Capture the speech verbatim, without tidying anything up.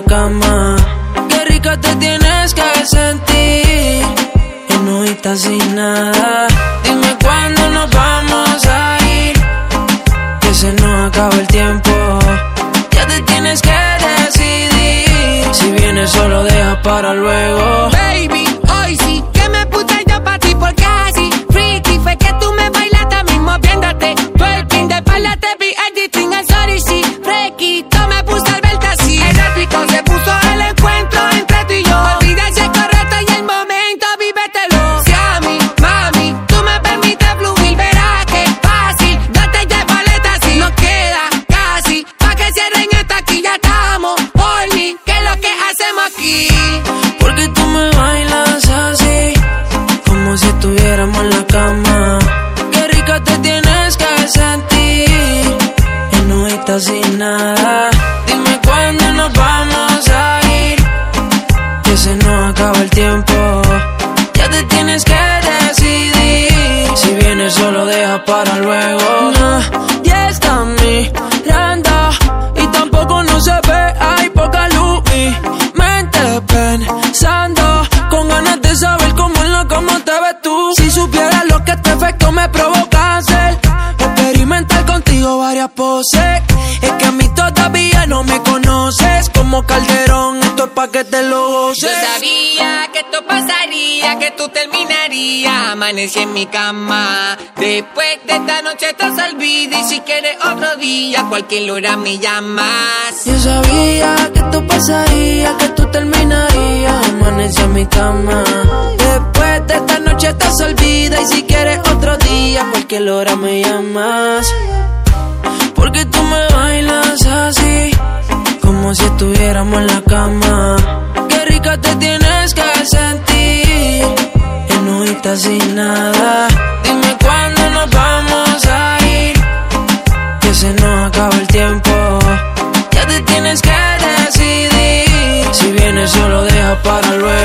cama. Qué rica te tienes que sentir, enojita sin nada. Dime cuándo nos vamos a ir, que se nos acaba el tiempo. Ya te tienes que decidir, si vienes solo deja para luego. Baby, hoy sí que me puse yo pa' ti porque así freaky fue que tú me bailaste mismo viéndote. Twerking de espalda te vi editing al sorry, sí. Fresquito me puse al verte así. Eléctrico se puso el encuentro entre tú y yo. Olvida ese correcto y el momento, vívetelo. Si a mí, mami, tú me permites fluir, verás que fácil. Date ya paleta si nos queda casi. Pa' que cierren esta aquí ya estamos. Horny, ¿qué es lo que hacemos aquí? Porque tú me bailas así, como si estuviéramos en la cama. Qué rica te tienes que sentir, enojita sin nada. Dime cuándo nos vamos a ir, que se nos acaba el tiempo. Ya te tienes que decidir, si vienes solo deja para luego. Nadie está mirando y tampoco no se ve, hay poca luz. Mi mente pensando, con ganas de saber cómo en la cama te ves tú. Si supieras lo que este efecto me provoca hacer, experimentar contigo varias poses. Es que a mí todavía no me conoces, como Calderón, esto es pa' que te lo goces. Yo sabía que esto pasaría, que tú terminarías. Amanecí en mi cama, después de esta noche estás olvida. Y si quieres otro día, cualquier hora me llamas. Yo sabía que esto pasaría, que tú terminarías. Amanecí en mi cama, después de esta noche estás olvida. Y si quieres otro día, cualquier hora me llamas. Porque tú me bailas así, como si estuviéramos en la cama. Qué rica te tienes que sentir, enojita sin nada. Dime cuándo nos vamos a ir, que se nos acaba el tiempo. Ya te tienes que decidir, si vienes solo deja para luego.